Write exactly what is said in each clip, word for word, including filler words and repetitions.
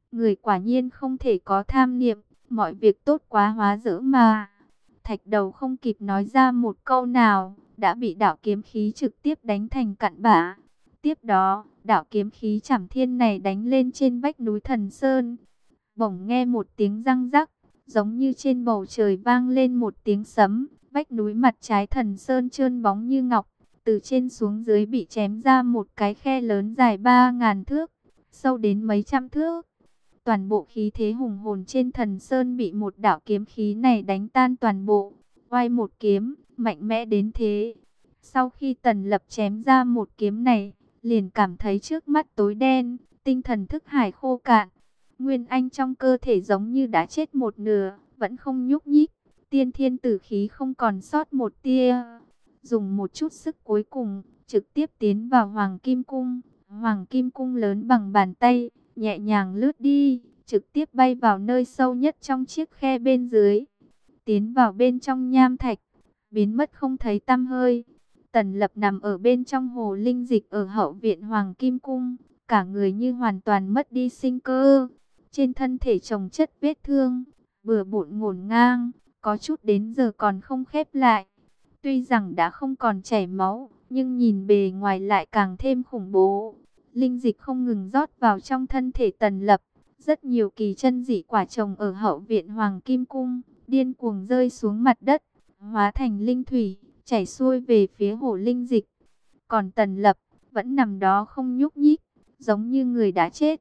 Người quả nhiên không thể có tham niệm, mọi việc tốt quá hóa dỡ mà. Thạch Đầu không kịp nói ra một câu nào, đã bị đạo kiếm khí trực tiếp đánh thành cặn bã. Tiếp đó, đạo kiếm khí Trảm Thiên này đánh lên trên vách núi Thần Sơn. Bỗng nghe một tiếng răng rắc, giống như trên bầu trời vang lên một tiếng sấm, vách núi mặt trái Thần Sơn trơn bóng như ngọc, từ trên xuống dưới bị chém ra một cái khe lớn dài ba ngàn thước, sâu đến mấy trăm thước. Toàn bộ khí thế hùng hồn trên Thần Sơn bị một đạo kiếm khí này đánh tan toàn bộ. Oai một kiếm, mạnh mẽ đến thế. Sau khi Tần Lập chém ra một kiếm này, liền cảm thấy trước mắt tối đen, tinh thần thức hải khô cạn. Nguyên anh trong cơ thể giống như đã chết một nửa, vẫn không nhúc nhích. Tiên thiên tử khí không còn sót một tia. Dùng một chút sức cuối cùng, trực tiếp tiến vào Hoàng Kim Cung. Hoàng Kim Cung lớn bằng bàn tay, nhẹ nhàng lướt đi, trực tiếp bay vào nơi sâu nhất trong chiếc khe bên dưới. Tiến vào bên trong nham thạch, biến mất không thấy tăm hơi. Tần Lập nằm ở bên trong hồ linh dịch ở hậu viện Hoàng Kim Cung, cả người như hoàn toàn mất đi sinh cơ. Trên thân thể chồng chất vết thương, bừa bộn ngổn ngang, có chút đến giờ còn không khép lại. Tuy rằng đã không còn chảy máu, nhưng nhìn bề ngoài lại càng thêm khủng bố. Linh dịch không ngừng rót vào trong thân thể Tần Lập. Rất nhiều kỳ chân dị quả trồng ở hậu viện Hoàng Kim Cung, điên cuồng rơi xuống mặt đất, hóa thành linh thủy, chảy xuôi về phía hồ linh dịch. Còn Tần Lập vẫn nằm đó không nhúc nhích, giống như người đã chết.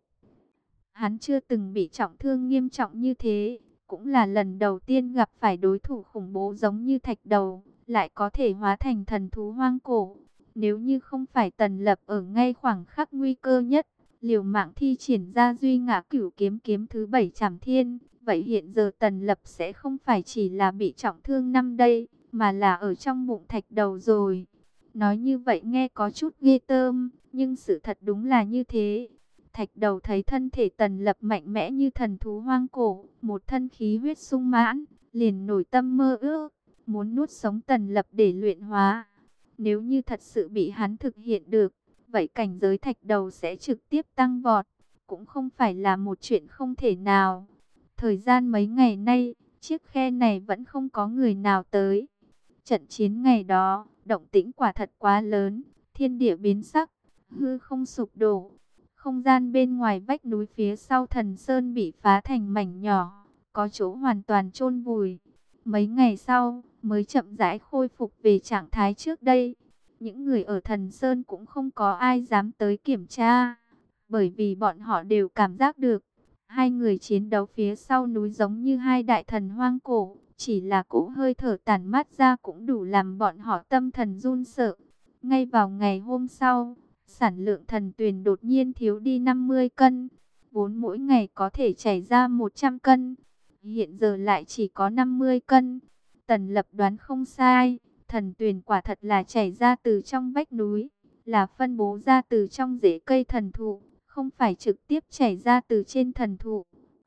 Hắn chưa từng bị trọng thương nghiêm trọng như thế, cũng là lần đầu tiên gặp phải đối thủ khủng bố giống như Thạch Đầu, lại có thể hóa thành thần thú hoang cổ. Nếu như không phải Tần Lập ở ngay khoảng khắc nguy cơ nhất, liều mạng thi triển ra duy ngã cửu kiếm kiếm thứ bảy Trảm Thiên, vậy hiện giờ Tần Lập sẽ không phải chỉ là bị trọng thương năm đây, mà là ở trong bụng Thạch Đầu rồi. Nói như vậy nghe có chút ghê tởm, nhưng sự thật đúng là như thế. Thạch Đầu thấy thân thể Tần Lập mạnh mẽ như thần thú hoang cổ, một thân khí huyết sung mãn, liền nổi tâm mơ ước, muốn nuốt sống Tần Lập để luyện hóa. Nếu như thật sự bị hắn thực hiện được, vậy cảnh giới Thạch Đầu sẽ trực tiếp tăng vọt, cũng không phải là một chuyện không thể nào. Thời gian mấy ngày nay, chiếc khe này vẫn không có người nào tới. Trận chiến ngày đó, động tĩnh quả thật quá lớn, thiên địa biến sắc, hư không sụp đổ. Không gian bên ngoài vách núi phía sau Thần Sơn bị phá thành mảnh nhỏ, có chỗ hoàn toàn chôn vùi. Mấy ngày sau, mới chậm rãi khôi phục về trạng thái trước đây. Những người ở Thần Sơn cũng không có ai dám tới kiểm tra, bởi vì bọn họ đều cảm giác được, hai người chiến đấu phía sau núi giống như hai đại thần hoang cổ, chỉ là cỗ hơi thở tản mát ra cũng đủ làm bọn họ tâm thần run sợ. Ngay vào ngày hôm sau, sản lượng thần tuyền đột nhiên thiếu đi năm mươi cân, vốn mỗi ngày có thể chảy ra một trăm cân, hiện giờ lại chỉ có năm mươi cân. Tần Lập đoán không sai, thần tuyền quả thật là chảy ra từ trong vách núi, là phân bố ra từ trong rễ cây thần thụ, không phải trực tiếp chảy ra từ trên thần thụ.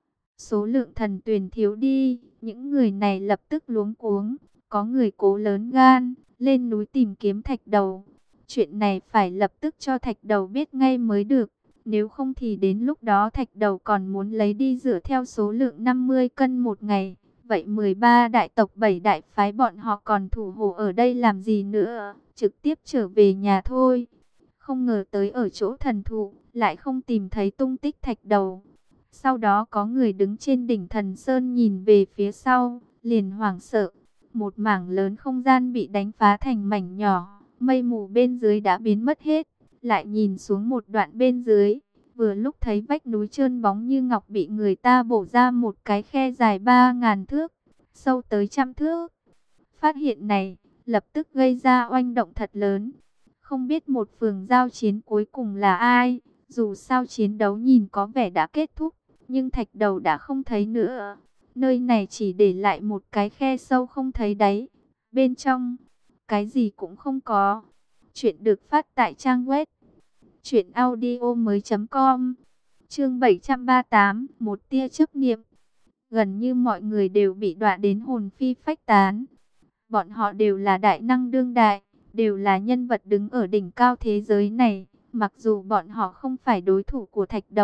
Số lượng thần tuyền thiếu đi, những người này lập tức luống cuống, có người cố lớn gan, lên núi tìm kiếm Thạch Đầu. Chuyện này phải lập tức cho Thạch Đầu biết ngay mới được, nếu không thì đến lúc đó Thạch Đầu còn muốn lấy đi dựa theo số lượng năm mươi cân một ngày. Vậy mười ba đại tộc bảy đại phái bọn họ còn thủ hộ ở đây làm gì nữa, trực tiếp trở về nhà thôi. Không ngờ tới ở chỗ thần thụ, lại không tìm thấy tung tích Thạch Đầu. Sau đó có người đứng trên đỉnh Thần Sơn nhìn về phía sau, liền hoảng sợ. Một mảng lớn không gian bị đánh phá thành mảnh nhỏ, mây mù bên dưới đã biến mất hết. Lại nhìn xuống một đoạn bên dưới, vừa lúc thấy vách núi trơn bóng như ngọc bị người ta bổ ra một cái khe dài ba ngàn thước, sâu tới trăm thước. Phát hiện này, lập tức gây ra oanh động thật lớn. Không biết một phường giao chiến cuối cùng là ai, dù sao chiến đấu nhìn có vẻ đã kết thúc, nhưng Thạch Đầu đã không thấy nữa. Nơi này chỉ để lại một cái khe sâu không thấy đáy. Bên trong, cái gì cũng không có. Chuyện được phát tại trang web truyện audio mới chấm com. Chương bảy trăm ba mươi tám, một tia chấp niệm. Gần như mọi người đều bị đọa đến hồn phi phách tán. Bọn họ đều là đại năng đương đại, đều là nhân vật đứng ở đỉnh cao thế giới này. Mặc dù bọn họ không phải đối thủ của Thạch Đầu,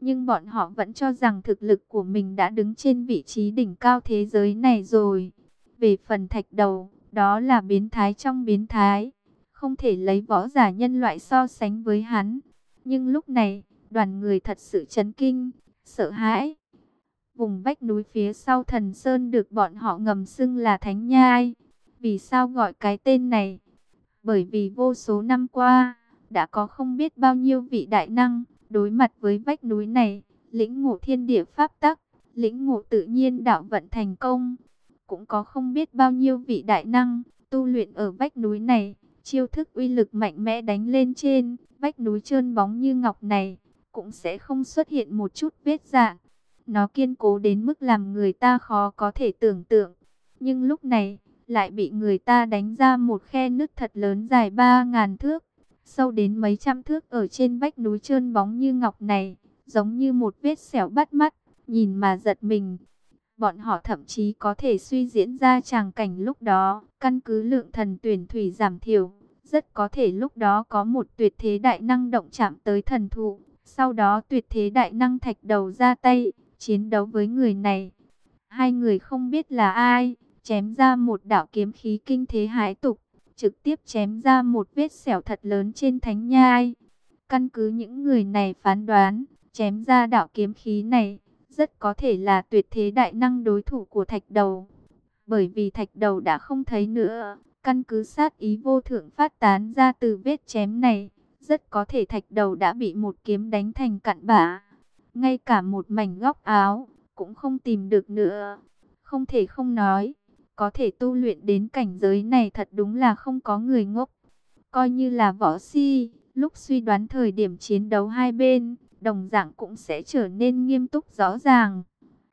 Nhưng bọn họ vẫn cho rằng thực lực của mình đã đứng trên vị trí đỉnh cao thế giới này rồi. Về phần Thạch Đầu, đó là biến thái trong biến thái, không thể lấy võ giả nhân loại so sánh với hắn. Nhưng lúc này, đoàn người thật sự chấn kinh, sợ hãi. Vùng vách núi phía sau Thần Sơn được bọn họ ngầm xưng là Thánh Nhai. Vì sao gọi cái tên này? Bởi vì vô số năm qua, đã có không biết bao nhiêu vị đại năng đối mặt với vách núi này, lĩnh ngộ thiên địa pháp tắc, lĩnh ngộ tự nhiên đạo vận thành công. Cũng có không biết bao nhiêu vị đại năng tu luyện ở vách núi này, chiêu thức uy lực mạnh mẽ đánh lên trên vách núi trơn bóng như ngọc này, cũng sẽ không xuất hiện một chút vết rạn. Nó kiên cố đến mức làm người ta khó có thể tưởng tượng. Nhưng lúc này, lại bị người ta đánh ra một khe nứt thật lớn dài ba ngàn thước, sâu đến mấy trăm thước ở trên vách núi trơn bóng như ngọc này, giống như một vết sẹo bắt mắt, nhìn mà giật mình. Bọn họ thậm chí có thể suy diễn ra tràng cảnh lúc đó, căn cứ lượng thần tuyển thủy giảm thiểu, rất có thể lúc đó có một tuyệt thế đại năng động chạm tới thần thụ, sau đó tuyệt thế đại năng Thạch Đầu ra tay, chiến đấu với người này. Hai người không biết là ai, chém ra một đạo kiếm khí kinh thế hãi tục, trực tiếp chém ra một vết sẹo thật lớn trên thánh nhai. Căn cứ những người này phán đoán, chém ra đạo kiếm khí này, rất có thể là tuyệt thế đại năng đối thủ của Thạch Đầu. Bởi vì Thạch Đầu đã không thấy nữa, căn cứ sát ý vô thượng phát tán ra từ vết chém này, rất có thể Thạch Đầu đã bị một kiếm đánh thành cặn bã. Ngay cả một mảnh góc áo cũng không tìm được nữa. Không thể không nói, có thể tu luyện đến cảnh giới này thật đúng là không có người ngốc. Coi như là võ si, lúc suy đoán thời điểm chiến đấu hai bên, đồng dạng cũng sẽ trở nên nghiêm túc rõ ràng.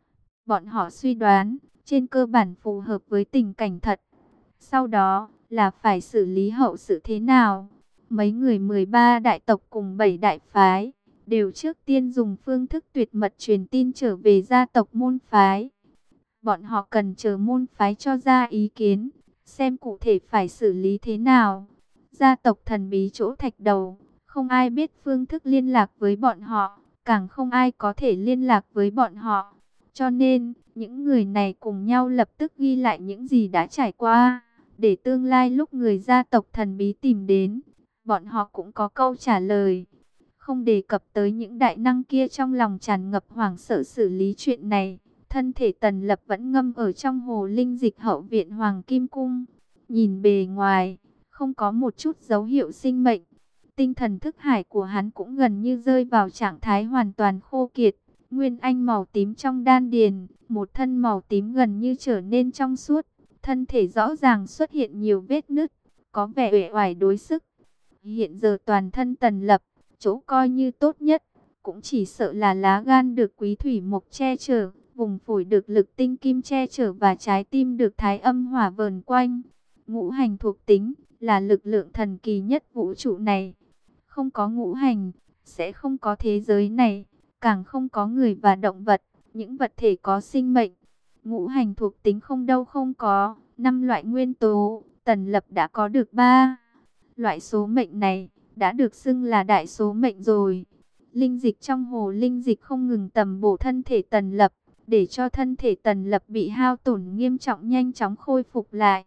Bọn họ suy đoán, trên cơ bản phù hợp với tình cảnh thật. Sau đó, là phải xử lý hậu sự thế nào? Mấy người mười ba đại tộc cùng bảy đại phái, đều trước tiên dùng phương thức tuyệt mật truyền tin trở về gia tộc môn phái. Bọn họ cần chờ môn phái cho ra ý kiến, xem cụ thể phải xử lý thế nào. Gia tộc thần bí chỗ Thạch Đầu, không ai biết phương thức liên lạc với bọn họ, càng không ai có thể liên lạc với bọn họ. Cho nên, những người này cùng nhau lập tức ghi lại những gì đã trải qua, để tương lai lúc người gia tộc thần bí tìm đến, bọn họ cũng có câu trả lời. Không đề cập tới những đại năng kia trong lòng tràn ngập hoảng sợ xử lý chuyện này. Thân thể Tần Lập vẫn ngâm ở trong hồ linh dịch hậu viện Hoàng Kim Cung. Nhìn bề ngoài, không có một chút dấu hiệu sinh mệnh. Tinh thần thức hải của hắn cũng gần như rơi vào trạng thái hoàn toàn khô kiệt. Nguyên anh màu tím trong đan điền, một thân màu tím gần như trở nên trong suốt. Thân thể rõ ràng xuất hiện nhiều vết nứt, có vẻ uể oải đối sức. Hiện giờ toàn thân Tần Lập, chỗ coi như tốt nhất, cũng chỉ sợ là lá gan được quý thủy mộc che chở, vùng phổi được lực tinh kim che chở và trái tim được thái âm hỏa vờn quanh. Ngũ hành thuộc tính là lực lượng thần kỳ nhất vũ trụ này. Không có ngũ hành, sẽ không có thế giới này, càng không có người và động vật, những vật thể có sinh mệnh. Ngũ hành thuộc tính không đâu không có, năm loại nguyên tố, Tần Lập đã có được ba. Loại số mệnh này đã được xưng là đại số mệnh rồi. Linh dịch trong hồ linh dịch không ngừng tầm bổ thân thể Tần Lập, để cho thân thể Tần Lập bị hao tổn nghiêm trọng nhanh chóng khôi phục lại.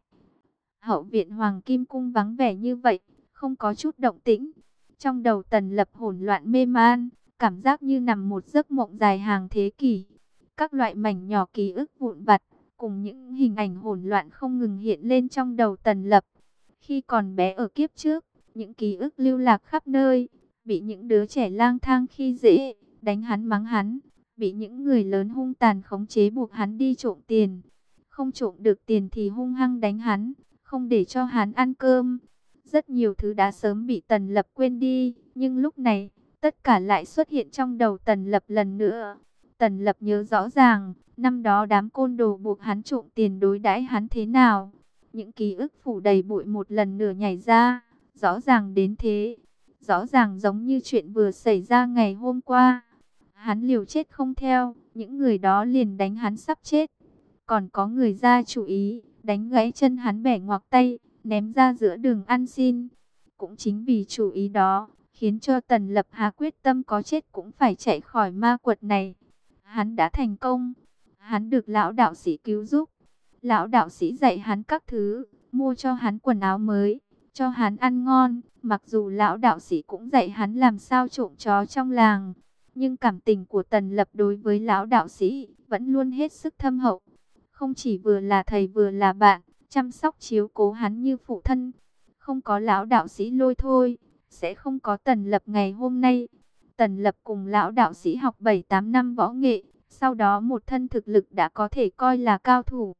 Hậu viện Hoàng Kim Cung vắng vẻ như vậy, không có chút động tĩnh. Trong đầu Tần Lập hỗn loạn mê man, cảm giác như nằm một giấc mộng dài hàng thế kỷ. Các loại mảnh nhỏ ký ức vụn vặt, cùng những hình ảnh hỗn loạn không ngừng hiện lên trong đầu Tần Lập. Khi còn bé ở kiếp trước, những ký ức lưu lạc khắp nơi, bị những đứa trẻ lang thang khi dễ, đánh hắn mắng hắn, bị những người lớn hung tàn khống chế buộc hắn đi trộm tiền. Không trộm được tiền thì hung hăng đánh hắn, không để cho hắn ăn cơm. Rất nhiều thứ đã sớm bị Tần Lập quên đi, nhưng lúc này, tất cả lại xuất hiện trong đầu Tần Lập lần nữa. Tần Lập nhớ rõ ràng, năm đó đám côn đồ buộc hắn trộm tiền đối đãi hắn thế nào. Những ký ức phủ đầy bụi một lần nữa nhảy ra, rõ ràng đến thế. Rõ ràng giống như chuyện vừa xảy ra ngày hôm qua. Hắn liều chết không theo, những người đó liền đánh hắn sắp chết. Còn có người ra chủ ý, đánh gãy chân hắn bẻ ngoạc tay, ném ra giữa đường ăn xin. Cũng chính vì chủ ý đó, khiến cho Tần Lập Hà quyết tâm có chết cũng phải chạy khỏi ma quật này. Hắn đã thành công, hắn được lão đạo sĩ cứu giúp. Lão đạo sĩ dạy hắn các thứ, mua cho hắn quần áo mới, cho hắn ăn ngon. Mặc dù lão đạo sĩ cũng dạy hắn làm sao trộm chó trong làng, nhưng cảm tình của Tần Lập đối với lão đạo sĩ vẫn luôn hết sức thâm hậu. Không chỉ vừa là thầy vừa là bạn, chăm sóc chiếu cố hắn như phụ thân. Không có lão đạo sĩ lôi thôi, sẽ không có Tần Lập ngày hôm nay. Tần Lập cùng lão đạo sĩ học bảy tám năm võ nghệ, sau đó một thân thực lực đã có thể coi là cao thủ.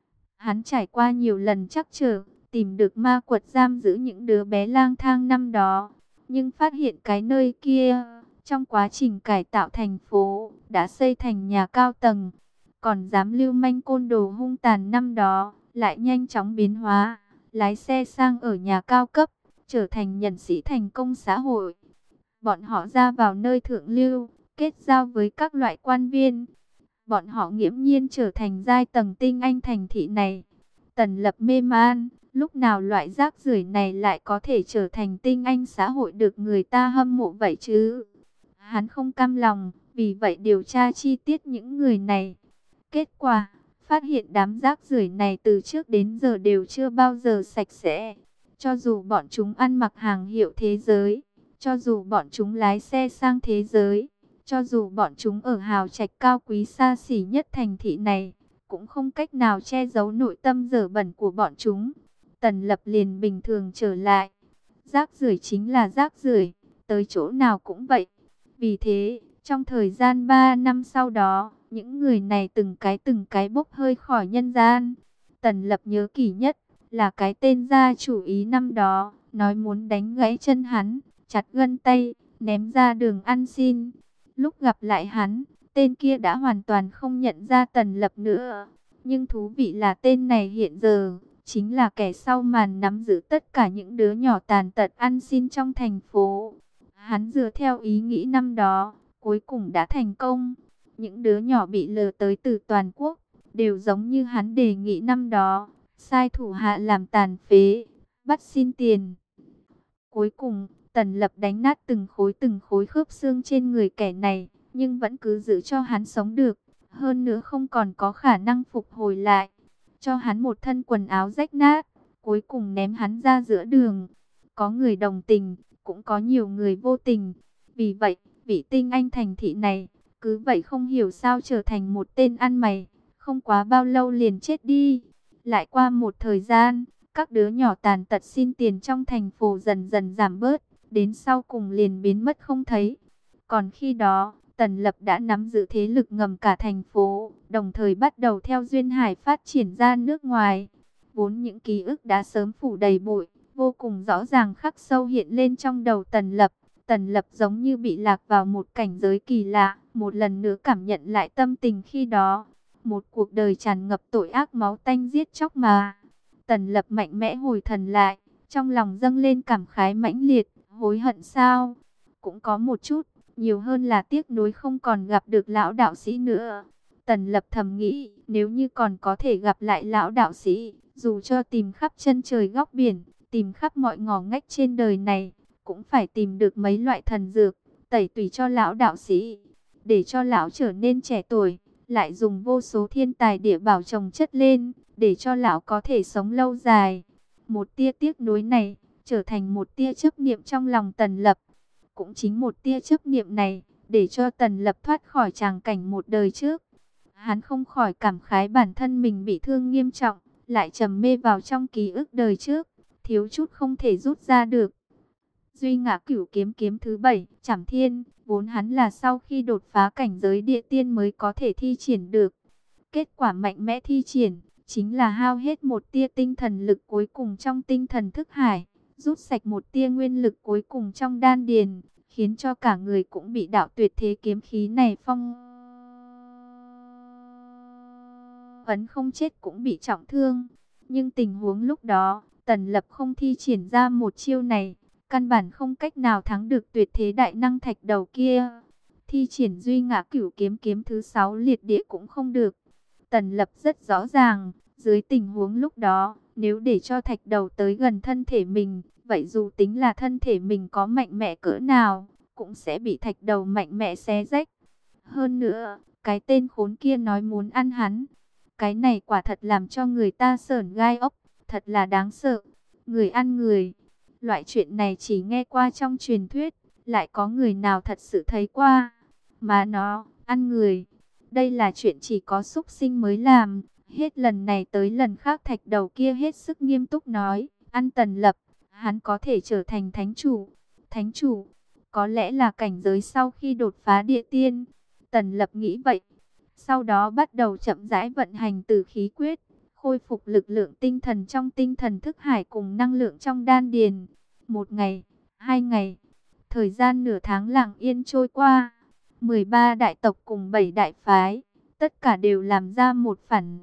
Hắn trải qua nhiều lần trắc trở, tìm được ma quật giam giữ những đứa bé lang thang năm đó. Nhưng phát hiện cái nơi kia, trong quá trình cải tạo thành phố, đã xây thành nhà cao tầng. Còn dám lưu manh côn đồ hung tàn năm đó, lại nhanh chóng biến hóa, lái xe sang ở nhà cao cấp, trở thành nhân sĩ thành công xã hội. Bọn họ ra vào nơi thượng lưu, kết giao với các loại quan viên. Bọn họ nghiễm nhiên trở thành giai tầng tinh anh thành thị này. Tần Lập mê man, lúc nào loại rác rưởi này lại có thể trở thành tinh anh xã hội được người ta hâm mộ vậy chứ? Hắn không cam lòng, vì vậy điều tra chi tiết những người này. Kết quả, phát hiện đám rác rưởi này từ trước đến giờ đều chưa bao giờ sạch sẽ. Cho dù bọn chúng ăn mặc hàng hiệu thế giới, cho dù bọn chúng lái xe sang thế giới, cho dù bọn chúng ở hào trạch cao quý xa xỉ nhất thành thị này, cũng không cách nào che giấu nội tâm dở bẩn của bọn chúng. Tần Lập liền bình thường trở lại. Rác rưởi chính là rác rưởi, tới chỗ nào cũng vậy. Vì thế, trong thời gian ba năm sau đó, những người này từng cái từng cái bốc hơi khỏi nhân gian. Tần Lập nhớ kỹ nhất là cái tên gia chủ ý năm đó, nói muốn đánh gãy chân hắn, chặt gân tay, ném ra đường ăn xin. Lúc gặp lại hắn, tên kia đã hoàn toàn không nhận ra Tần Lập nữa. Nhưng thú vị là tên này hiện giờ chính là kẻ sau màn nắm giữ tất cả những đứa nhỏ tàn tật ăn xin trong thành phố. Hắn dựa theo ý nghĩ năm đó, cuối cùng đã thành công. Những đứa nhỏ bị lừa tới từ toàn quốc, đều giống như hắn đề nghị năm đó, sai thủ hạ làm tàn phế, bắt xin tiền. Cuối cùng, Tần Lập đánh nát từng khối từng khối khớp xương trên người kẻ này, nhưng vẫn cứ giữ cho hắn sống được, hơn nữa không còn có khả năng phục hồi lại. Cho hắn một thân quần áo rách nát, cuối cùng ném hắn ra giữa đường. Có người đồng tình, cũng có nhiều người vô tình. Vì vậy, vị tinh anh thành thị này, cứ vậy không hiểu sao trở thành một tên ăn mày, không quá bao lâu liền chết đi. Lại qua một thời gian, các đứa nhỏ tàn tật xin tiền trong thành phố dần dần giảm bớt, đến sau cùng liền biến mất không thấy. Còn khi đó, Tần Lập đã nắm giữ thế lực ngầm cả thành phố, đồng thời bắt đầu theo duyên hải phát triển ra nước ngoài. Vốn những ký ức đã sớm phủ đầy bụi, vô cùng rõ ràng khắc sâu hiện lên trong đầu Tần Lập. Tần Lập giống như bị lạc vào một cảnh giới kỳ lạ, một lần nữa cảm nhận lại tâm tình khi đó. Một cuộc đời tràn ngập tội ác máu tanh giết chóc mà. Tần Lập mạnh mẽ hồi thần lại, trong lòng dâng lên cảm khái mãnh liệt, hối hận sao? Cũng có một chút, nhiều hơn là tiếc nuối không còn gặp được lão đạo sĩ nữa. Tần Lập thầm nghĩ, nếu như còn có thể gặp lại lão đạo sĩ, dù cho tìm khắp chân trời góc biển, tìm khắp mọi ngõ ngách trên đời này, cũng phải tìm được mấy loại thần dược, tẩy tùy cho lão đạo sĩ, để cho lão trở nên trẻ tuổi, lại dùng vô số thiên tài địa bảo chồng chất lên, để cho lão có thể sống lâu dài. Một tia tiếc nuối này, trở thành một tia chấp niệm trong lòng Tần Lập. Cũng chính một tia chấp niệm này, để cho Tần Lập thoát khỏi tràng cảnh một đời trước. Hắn không khỏi cảm khái bản thân mình bị thương nghiêm trọng, lại trầm mê vào trong ký ức đời trước, thiếu chút không thể rút ra được. Duy Ngã Cửu Kiếm kiếm thứ bảy, Trảm Thiên, vốn hắn là sau khi đột phá cảnh giới địa tiên mới có thể thi triển được. Kết quả mạnh mẽ thi triển, chính là hao hết một tia tinh thần lực cuối cùng trong tinh thần thức hải, rút sạch một tia nguyên lực cuối cùng trong đan điền, khiến cho cả người cũng bị đạo tuyệt thế kiếm khí này phong ấn, không chết cũng bị trọng thương. Nhưng tình huống lúc đó, Tần Lập không thi triển ra một chiêu này, căn bản không cách nào thắng được tuyệt thế đại năng thạch đầu kia. Thi triển Duy Ngã Cửu Kiếm kiếm thứ sáu liệt địa cũng không được. Tần Lập rất rõ ràng, dưới tình huống lúc đó, Nếu để cho thạch đầu tới gần thân thể mình, vậy dù tính là thân thể mình có mạnh mẽ cỡ nào, cũng sẽ bị thạch đầu mạnh mẽ xé rách. Hơn nữa, cái tên khốn kia nói muốn ăn hắn. Cái này quả thật làm cho người ta sởn gai ốc, thật là đáng sợ. Người ăn người, loại chuyện này chỉ nghe qua trong truyền thuyết, lại có người nào thật sự thấy qua. Mà nó, ăn người, đây là chuyện chỉ có súc sinh mới làm. Hết lần này tới lần khác thạch đầu kia hết sức nghiêm túc nói, ăn Tần Lập, hắn có thể trở thành thánh chủ. Thánh chủ, có lẽ là cảnh giới sau khi đột phá địa tiên. Tần Lập nghĩ vậy. Sau đó bắt đầu chậm rãi vận hành tử khí quyết, khôi phục lực lượng tinh thần trong tinh thần thức hải cùng năng lượng trong đan điền. Một ngày, hai ngày, thời gian nửa tháng lặng yên trôi qua. mười ba đại tộc cùng bảy đại phái, tất cả đều làm ra một phản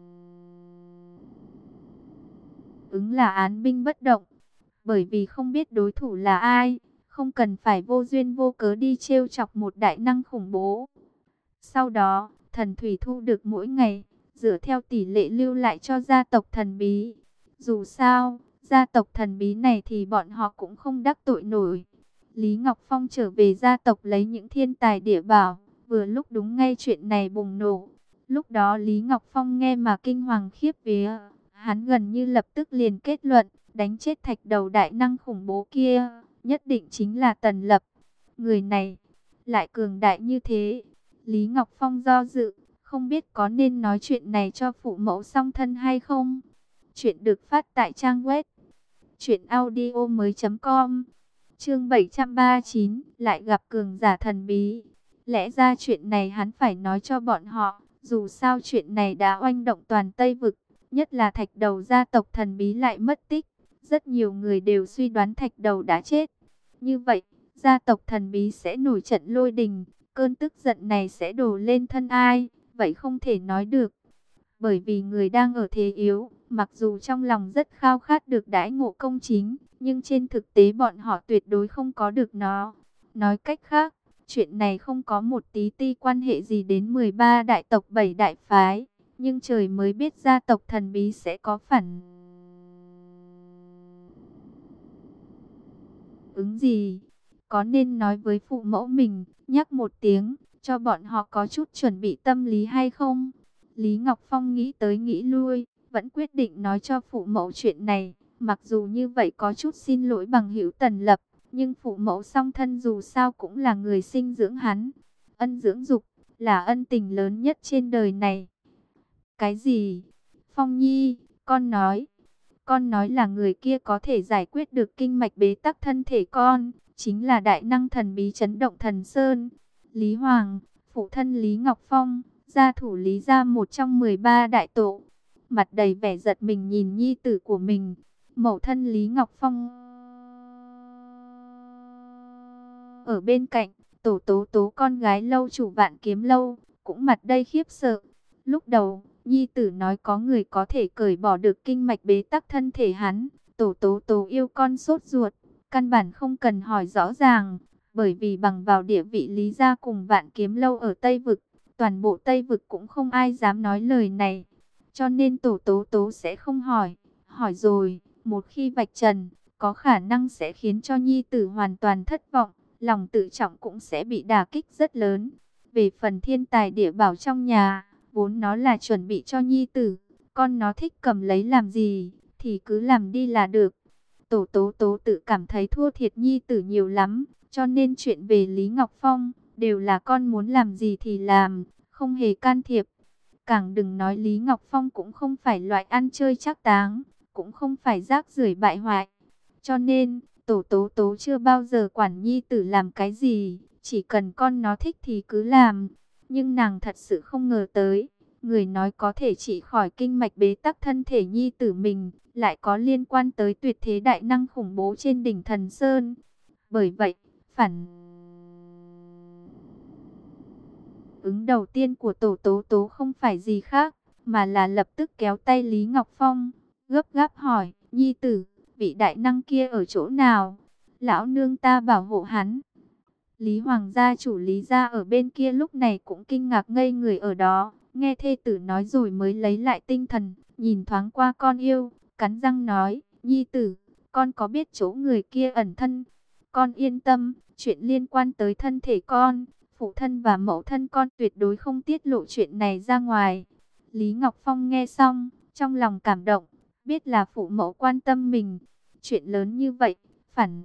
ứng là án binh bất động. Bởi vì không biết đối thủ là ai, không cần phải vô duyên vô cớ đi trêu chọc một đại năng khủng bố. Sau đó, thần thủy thu được mỗi ngày, dựa theo tỷ lệ lưu lại cho gia tộc thần bí. Dù sao, gia tộc thần bí này thì bọn họ cũng không đắc tội nổi. Lý Ngọc Phong trở về gia tộc lấy những thiên tài địa bảo, vừa lúc đúng ngay chuyện này bùng nổ. Lúc đó Lý Ngọc Phong nghe mà kinh hoàng khiếp vía, hắn gần như lập tức liền kết luận, đánh chết thạch đầu đại năng khủng bố kia, nhất định chính là Tần Lập. Người này, lại cường đại như thế. Lý Ngọc Phong do dự, không biết có nên nói chuyện này cho phụ mẫu song thân hay không. Chuyện được phát tại trang web truyện audio mới chấm com. Chương bảy trăm ba mươi chín, lại gặp cường giả thần bí. Lẽ ra chuyện này hắn phải nói cho bọn họ, dù sao chuyện này đã oanh động toàn Tây Vực, nhất là thạch đầu gia tộc thần bí lại mất tích. Rất nhiều người đều suy đoán thạch đầu đã chết. Như vậy, gia tộc thần bí sẽ nổi trận lôi đình, cơn tức giận này sẽ đổ lên thân ai, vậy không thể nói được. Bởi vì người đang ở thế yếu, mặc dù trong lòng rất khao khát được đãi ngộ công chính, nhưng trên thực tế bọn họ tuyệt đối không có được nó. Nói cách khác, chuyện này không có một tí ti quan hệ gì đến mười ba đại tộc bảy đại phái, nhưng trời mới biết gia tộc thần bí sẽ có phản ứng gì. Có nên nói với phụ mẫu mình, nhắc một tiếng, cho bọn họ có chút chuẩn bị tâm lý hay không? Lý Ngọc Phong nghĩ tới nghĩ lui, vẫn quyết định nói cho phụ mẫu chuyện này. Mặc dù như vậy có chút xin lỗi bằng hữu Tần Lập, nhưng phụ mẫu song thân dù sao cũng là người sinh dưỡng hắn. Ân dưỡng dục, là ân tình lớn nhất trên đời này. Cái gì? Phong Nhi, con nói. Con nói là người kia có thể giải quyết được kinh mạch bế tắc thân thể con, chính là đại năng thần bí chấn động thần sơn. Lý Hoàng, phụ thân Lý Ngọc Phong, gia thủ Lý gia một trong mười ba đại tổ. Mặt đầy vẻ giật mình nhìn nhi tử của mình. Mẫu thân Lý Ngọc Phong ở bên cạnh, tổ tố tố con gái lâu chủ Vạn Kiếm Lâu, cũng mặt đầy khiếp sợ. Lúc đầu, nhi tử nói có người có thể cởi bỏ được kinh mạch bế tắc thân thể hắn. Tổ tố tố yêu con sốt ruột, căn bản không cần hỏi rõ ràng. Bởi vì bằng vào địa vị Lý gia cùng Vạn Kiếm Lâu ở Tây Vực, toàn bộ Tây Vực cũng không ai dám nói lời này. Cho nên tổ tố tố sẽ không hỏi. Hỏi rồi, một khi vạch trần, có khả năng sẽ khiến cho nhi tử hoàn toàn thất vọng. Lòng tự trọng cũng sẽ bị đả kích rất lớn. Về phần thiên tài địa bảo trong nhà, vốn nó là chuẩn bị cho nhi tử. Con nó thích cầm lấy làm gì, thì cứ làm đi là được. Tổ tố tố tự cảm thấy thua thiệt nhi tử nhiều lắm. Cho nên chuyện về Lý Ngọc Phong, đều là con muốn làm gì thì làm, không hề can thiệp. Càng đừng nói Lý Ngọc Phong cũng không phải loại ăn chơi trác táng, cũng không phải rác rưởi bại hoại. Cho nên, tổ tố tố chưa bao giờ quản nhi tử làm cái gì, chỉ cần con nó thích thì cứ làm. Nhưng nàng thật sự không ngờ tới, người nói có thể trị khỏi kinh mạch bế tắc thân thể nhi tử mình, lại có liên quan tới tuyệt thế đại năng khủng bố trên đỉnh Thần Sơn. Bởi vậy, phản ứng đầu tiên của tổ tố tố không phải gì khác, mà là lập tức kéo tay Lý Ngọc Phong, gấp gáp hỏi, nhi tử, vị đại năng kia ở chỗ nào? Lão nương ta bảo hộ hắn. Lý Hoàng gia chủ Lý gia ở bên kia lúc này cũng kinh ngạc ngây người ở đó, nghe thê tử nói rồi mới lấy lại tinh thần, nhìn thoáng qua con yêu, cắn răng nói, nhi tử, con có biết chỗ người kia ẩn thân. Con yên tâm, chuyện liên quan tới thân thể con, phụ thân và mẫu thân con tuyệt đối không tiết lộ chuyện này ra ngoài. Lý Ngọc Phong nghe xong, trong lòng cảm động, biết là phụ mẫu quan tâm mình. Chuyện lớn như vậy, phản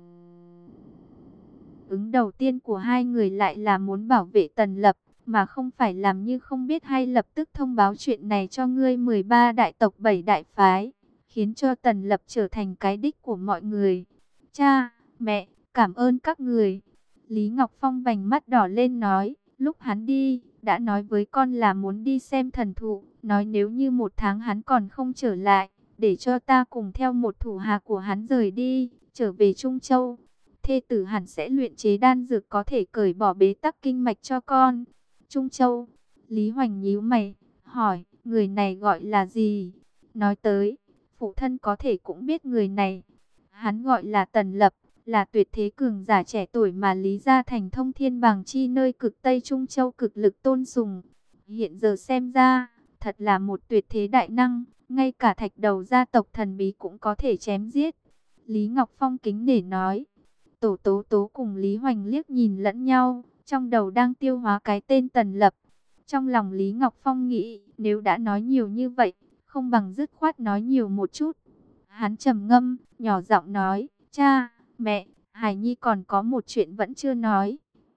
ứng đầu tiên của hai người lại là muốn bảo vệ Tần Lập, mà không phải làm như không biết hay lập tức thông báo chuyện này cho ngươi mười ba đại tộc bảy đại phái, khiến cho Tần Lập trở thành cái đích của mọi người. Cha, mẹ, cảm ơn các người. Lý Ngọc Phong vành mắt đỏ lên nói, lúc hắn đi, đã nói với con là muốn đi xem thần thụ, nói nếu như một tháng hắn còn không trở lại, để cho ta cùng theo một thủ hạ của hắn rời đi, trở về Trung Châu. Thê tử hẳn sẽ luyện chế đan dược có thể cởi bỏ bế tắc kinh mạch cho con. Trung Châu, Lý Hoành nhíu mày, hỏi, người này gọi là gì? Nói tới, phụ thân có thể cũng biết người này. Hắn gọi là Tần Lập, là tuyệt thế cường giả trẻ tuổi mà Lý gia thành thông thiên bảng chi nơi cực Tây Trung Châu cực lực tôn sùng. Hiện giờ xem ra, thật là một tuyệt thế đại năng, ngay cả thạch đầu gia tộc thần bí cũng có thể chém giết. Lý Ngọc Phong kính nể nói. Tổ Tố Tố cùng Lý Hoành liếc nhìn lẫn nhau, trong đầu đang tiêu hóa cái tên Tần Lập. Trong lòng Lý Ngọc Phong nghĩ, nếu đã nói nhiều như vậy, không bằng dứt khoát nói nhiều một chút. Hắn trầm ngâm, nhỏ giọng nói, cha, mẹ, Hải Nhi còn có một chuyện vẫn chưa nói.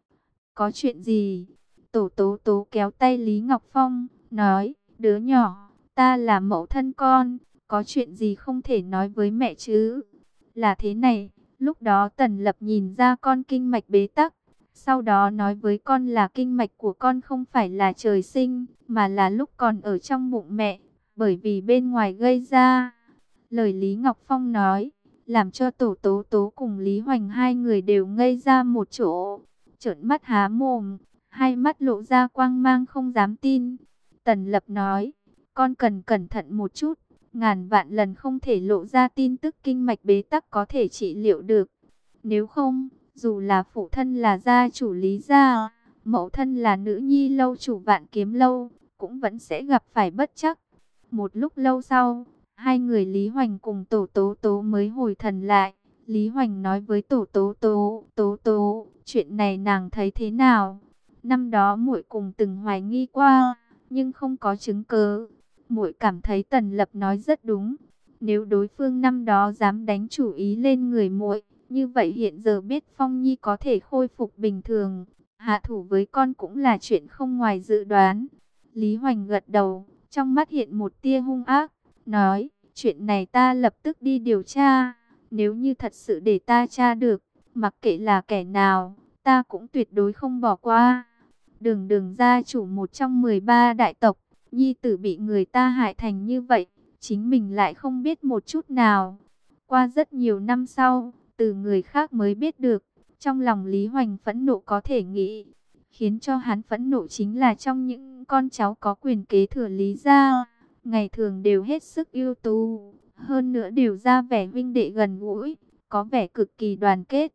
Có chuyện gì? Tổ Tố Tố kéo tay Lý Ngọc Phong, nói, đứa nhỏ, ta là mẫu thân con, có chuyện gì không thể nói với mẹ chứ? Là thế này. Lúc đó Tần Lập nhìn ra con kinh mạch bế tắc, sau đó nói với con là kinh mạch của con không phải là trời sinh, mà là lúc còn ở trong bụng mẹ, bởi vì bên ngoài gây ra. Lời Lý Ngọc Phong nói, làm cho Tổ Tố Tố cùng Lý Hoành hai người đều ngây ra một chỗ, trợn mắt há mồm, hai mắt lộ ra quang mang không dám tin. Tần Lập nói, con cần cẩn thận một chút. Ngàn vạn lần không thể lộ ra tin tức kinh mạch bế tắc có thể trị liệu được. Nếu không, dù là phụ thân là gia chủ Lý gia, mẫu thân là nữ nhi lâu chủ Vạn Kiếm lâu, cũng vẫn sẽ gặp phải bất trắc. Một lúc lâu sau, hai người Lý Hoành cùng Tổ Tố Tố mới hồi thần lại. Lý Hoành nói với Tổ Tố Tố, Tố Tố, chuyện này nàng thấy thế nào? Năm đó muội cùng từng hoài nghi qua, nhưng không có chứng cứ. Muội cảm thấy Tần Lập nói rất đúng. Nếu đối phương năm đó dám đánh chủ ý lên người muội, như vậy hiện giờ biết Phong Nhi có thể khôi phục bình thường, hạ thủ với con cũng là chuyện không ngoài dự đoán. Lý Hoành gật đầu, trong mắt hiện một tia hung ác, nói, chuyện này ta lập tức đi điều tra. Nếu như thật sự để ta tra được, mặc kệ là kẻ nào, ta cũng tuyệt đối không bỏ qua. Đường Đường gia chủ một trong mười ba đại tộc, nhi tử bị người ta hại thành như vậy, chính mình lại không biết một chút nào. Qua rất nhiều năm sau, từ người khác mới biết được, trong lòng Lý Hoành phẫn nộ có thể nghĩ. Khiến cho hắn phẫn nộ chính là trong những con cháu có quyền kế thừa Lý gia, ngày thường đều hết sức ưu tú, hơn nữa đều ra vẻ vinh đệ gần gũi, có vẻ cực kỳ đoàn kết.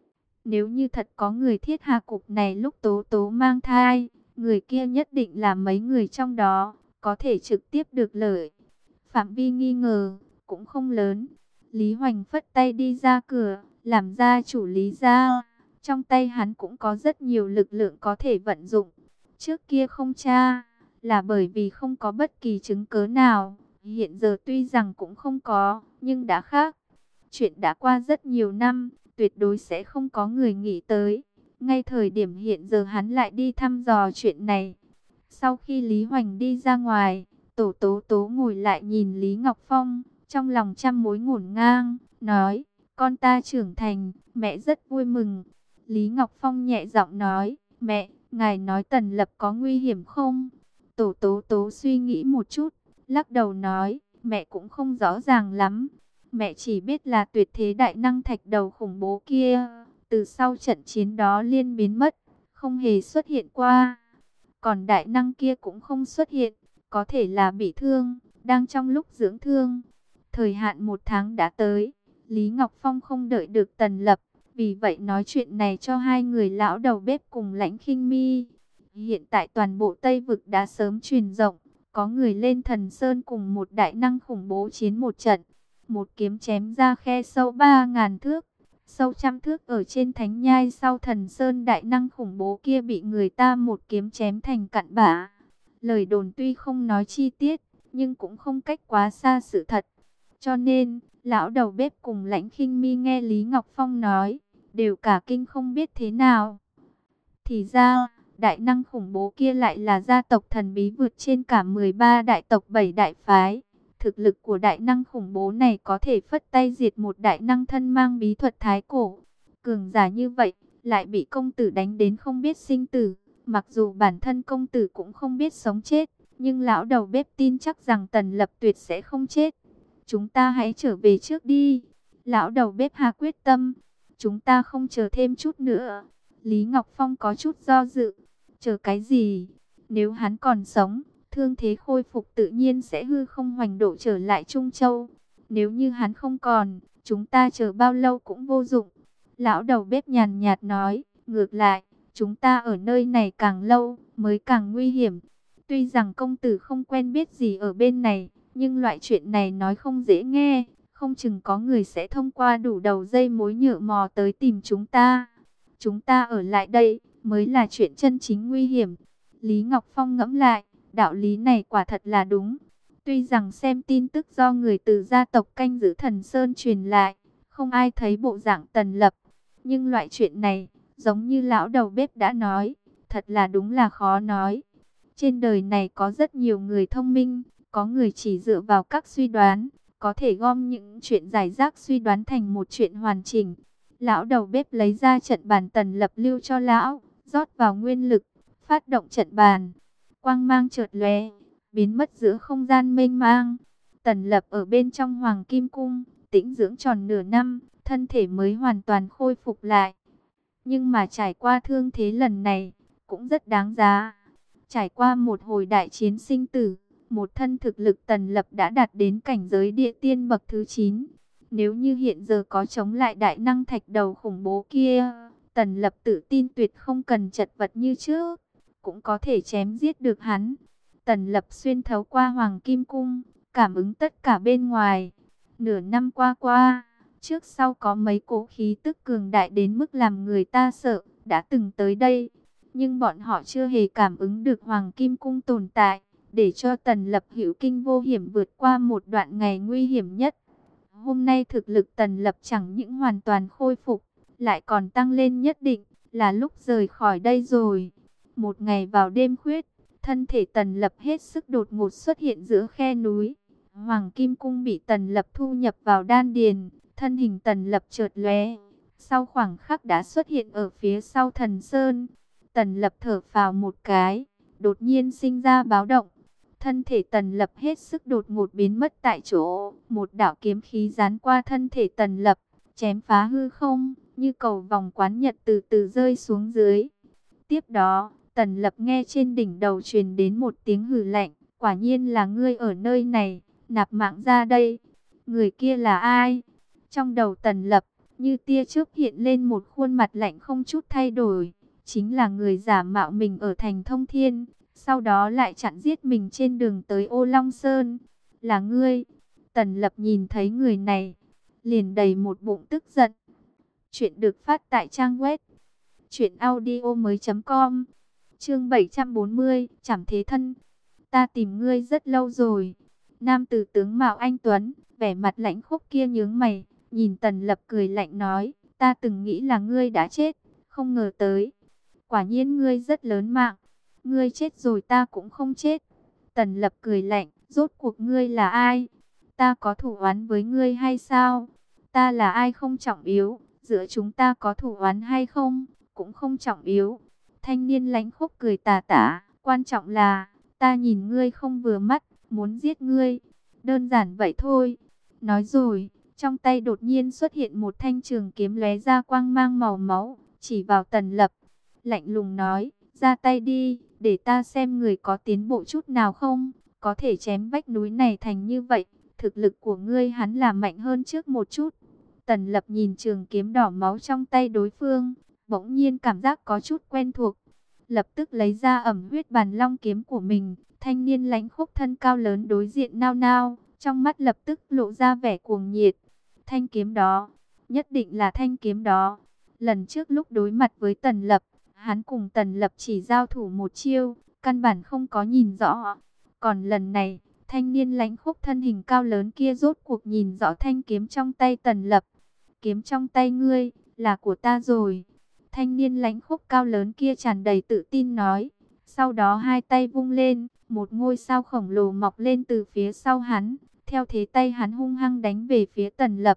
Nếu như thật có người thiết hạ cục này lúc Tố Tố mang thai, người kia nhất định là mấy người trong đó, có thể trực tiếp được lợi. Phạm vi nghi ngờ, cũng không lớn. Lý Hoành phất tay đi ra cửa, làm gia chủ Lý gia. Trong tay hắn cũng có rất nhiều lực lượng có thể vận dụng. Trước kia không tra, là bởi vì không có bất kỳ chứng cớ nào. Hiện giờ tuy rằng cũng không có, nhưng đã khác. Chuyện đã qua rất nhiều năm, tuyệt đối sẽ không có người nghĩ tới. Ngay thời điểm hiện giờ hắn lại đi thăm dò chuyện này. Sau khi Lý Hoành đi ra ngoài, Tổ Tố Tố ngồi lại nhìn Lý Ngọc Phong, trong lòng trăm mối ngổn ngang, nói, con ta trưởng thành, mẹ rất vui mừng. Lý Ngọc Phong nhẹ giọng nói, mẹ, ngài nói Tần Lập có nguy hiểm không? Tổ Tố Tố suy nghĩ một chút, lắc đầu nói, mẹ cũng không rõ ràng lắm. Mẹ chỉ biết là tuyệt thế đại năng thạch đầu khủng bố kia, từ sau trận chiến đó liên biến mất, không hề xuất hiện qua. Còn đại năng kia cũng không xuất hiện, có thể là bị thương, đang trong lúc dưỡng thương. Thời hạn một tháng đã tới, Lý Ngọc Phong không đợi được Tần Lập, vì vậy nói chuyện này cho hai người lão đầu bếp cùng Lãnh Khinh Mi. Hiện tại toàn bộ Tây Vực đã sớm truyền rộng, có người lên Thần Sơn cùng một đại năng khủng bố chiến một trận. Một kiếm chém ra khe sâu ba ngàn thước, sâu trăm thước ở trên thánh nhai sau Thần Sơn, đại năng khủng bố kia bị người ta một kiếm chém thành cặn bã. Lời đồn tuy không nói chi tiết, nhưng cũng không cách quá xa sự thật. Cho nên, lão đầu bếp cùng Lãnh Khinh Mi nghe Lý Ngọc Phong nói, đều cả kinh không biết thế nào. Thì ra, đại năng khủng bố kia lại là gia tộc thần bí vượt trên cả mười ba đại tộc bảy đại phái. Thực lực của đại năng khủng bố này có thể phất tay diệt một đại năng thân mang bí thuật thái cổ. Cường giả như vậy, lại bị công tử đánh đến không biết sinh tử. Mặc dù bản thân công tử cũng không biết sống chết, nhưng lão đầu bếp tin chắc rằng Tần Lập tuyệt sẽ không chết. Chúng ta hãy trở về trước đi. Lão đầu bếp hạ quyết tâm. Chúng ta không chờ thêm chút nữa. Lý Ngọc Phong có chút do dự. Chờ cái gì? Nếu hắn còn sống, thương thế khôi phục tự nhiên sẽ hư không hoành độ trở lại Trung Châu. Nếu như hắn không còn, chúng ta chờ bao lâu cũng vô dụng. Lão đầu bếp nhàn nhạt nói, ngược lại, chúng ta ở nơi này càng lâu, mới càng nguy hiểm. Tuy rằng công tử không quen biết gì ở bên này, nhưng loại chuyện này nói không dễ nghe. Không chừng có người sẽ thông qua đủ đầu dây mối nhựa mò tới tìm chúng ta. Chúng ta ở lại đây, mới là chuyện chân chính nguy hiểm. Lý Ngọc Phong ngẫm lại, đạo lý này quả thật là đúng. Tuy rằng xem tin tức do người từ gia tộc canh giữ Thần Sơn truyền lại, không ai thấy bộ dạng Tần Lập. Nhưng loại chuyện này, giống như lão đầu bếp đã nói, thật là đúng là khó nói. Trên đời này có rất nhiều người thông minh, có người chỉ dựa vào các suy đoán, có thể gom những chuyện giải rác suy đoán thành một chuyện hoàn chỉnh. Lão đầu bếp lấy ra trận bàn Tần Lập lưu cho lão, rót vào nguyên lực, phát động trận bàn. Quang mang chợt lóe, biến mất giữa không gian mênh mang. Tần Lập ở bên trong Hoàng Kim Cung, tĩnh dưỡng tròn nửa năm, thân thể mới hoàn toàn khôi phục lại. Nhưng mà trải qua thương thế lần này, cũng rất đáng giá. Trải qua một hồi đại chiến sinh tử, một thân thực lực Tần Lập đã đạt đến cảnh giới địa tiên bậc thứ chín. Nếu như hiện giờ có chống lại đại năng thạch đầu khủng bố kia, Tần Lập tự tin tuyệt không cần chật vật như trước, cũng có thể chém giết được hắn. Tần Lập xuyên thấu qua Hoàng Kim Cung, cảm ứng tất cả bên ngoài. Nửa năm qua qua, trước sau có mấy cỗ khí tức cường đại đến mức làm người ta sợ, đã từng tới đây. Nhưng bọn họ chưa hề cảm ứng được Hoàng Kim Cung tồn tại, để cho Tần Lập hữu kinh vô hiểm vượt qua một đoạn ngày nguy hiểm nhất. Hôm nay thực lực Tần Lập chẳng những hoàn toàn khôi phục, lại còn tăng lên nhất định, là lúc rời khỏi đây rồi. Một ngày vào đêm khuyết, thân thể Tần Lập hết sức đột ngột xuất hiện giữa khe núi. Hoàng Kim Cung bị Tần Lập thu nhập vào đan điền, thân hình Tần Lập chợt lóe, sau khoảng khắc đã xuất hiện ở phía sau Thần Sơn. Tần Lập thở phào một cái, đột nhiên sinh ra báo động. Thân thể Tần Lập hết sức đột ngột biến mất tại chỗ, một đạo kiếm khí giáng qua thân thể Tần Lập, chém phá hư không, như cầu vòng quán nhật từ từ rơi xuống dưới. Tiếp đó, Tần Lập nghe trên đỉnh đầu truyền đến một tiếng hừ lạnh, quả nhiên là ngươi ở nơi này, nạp mạng ra đây. Người kia là ai? Trong đầu Tần Lập, như tia chớp hiện lên một khuôn mặt lạnh không chút thay đổi, chính là người giả mạo mình ở thành Thông Thiên, sau đó lại chặn giết mình trên đường tới Ô Long Sơn. Là ngươi. Tần Lập nhìn thấy người này, liền đầy một bụng tức giận. Chuyện được phát tại trang web truyện audio mới chấm com. Chương bảy trăm bốn mươi, Trảm Thế Thân. Ta tìm ngươi rất lâu rồi. Nam tử tướng mạo anh tuấn, vẻ mặt lãnh khốc kia nhướng mày, nhìn Tần Lập cười lạnh nói, ta từng nghĩ là ngươi đã chết, không ngờ tới. Quả nhiên ngươi rất lớn mạng, ngươi chết rồi ta cũng không chết. Tần Lập cười lạnh, rốt cuộc ngươi là ai? Ta có thù oán với ngươi hay sao? Ta là ai không trọng yếu, giữa chúng ta có thù oán hay không, cũng không trọng yếu. Thanh niên lãnh khốc cười tà tả, quan trọng là, ta nhìn ngươi không vừa mắt, muốn giết ngươi. Đơn giản vậy thôi. Nói rồi, trong tay đột nhiên xuất hiện một thanh trường kiếm lóe ra quang mang màu máu, chỉ vào Tần Lập. Lạnh lùng nói, ra tay đi, để ta xem người có tiến bộ chút nào không, có thể chém vách núi này thành như vậy. Thực lực của ngươi hắn là mạnh hơn trước một chút. Tần Lập nhìn trường kiếm đỏ máu trong tay đối phương, bỗng nhiên cảm giác có chút quen thuộc. Lập tức lấy ra ẩm huyết bàn long kiếm của mình, Thanh niên lãnh khốc thân cao lớn đối diện nao nao, trong mắt lập tức lộ ra vẻ cuồng nhiệt. Thanh kiếm đó, nhất định là thanh kiếm đó. Lần trước lúc đối mặt với Tần Lập, hắn cùng Tần Lập chỉ giao thủ một chiêu, căn bản không có nhìn rõ. Còn lần này, thanh niên lãnh khốc thân hình cao lớn kia rốt cuộc nhìn rõ thanh kiếm trong tay Tần Lập. Kiếm trong tay ngươi, là của ta rồi. Thanh niên lãnh khốc cao lớn kia tràn đầy tự tin nói. Sau đó hai tay vung lên, một ngôi sao khổng lồ mọc lên từ phía sau hắn. Theo thế tay hắn hung hăng đánh về phía Tần Lập.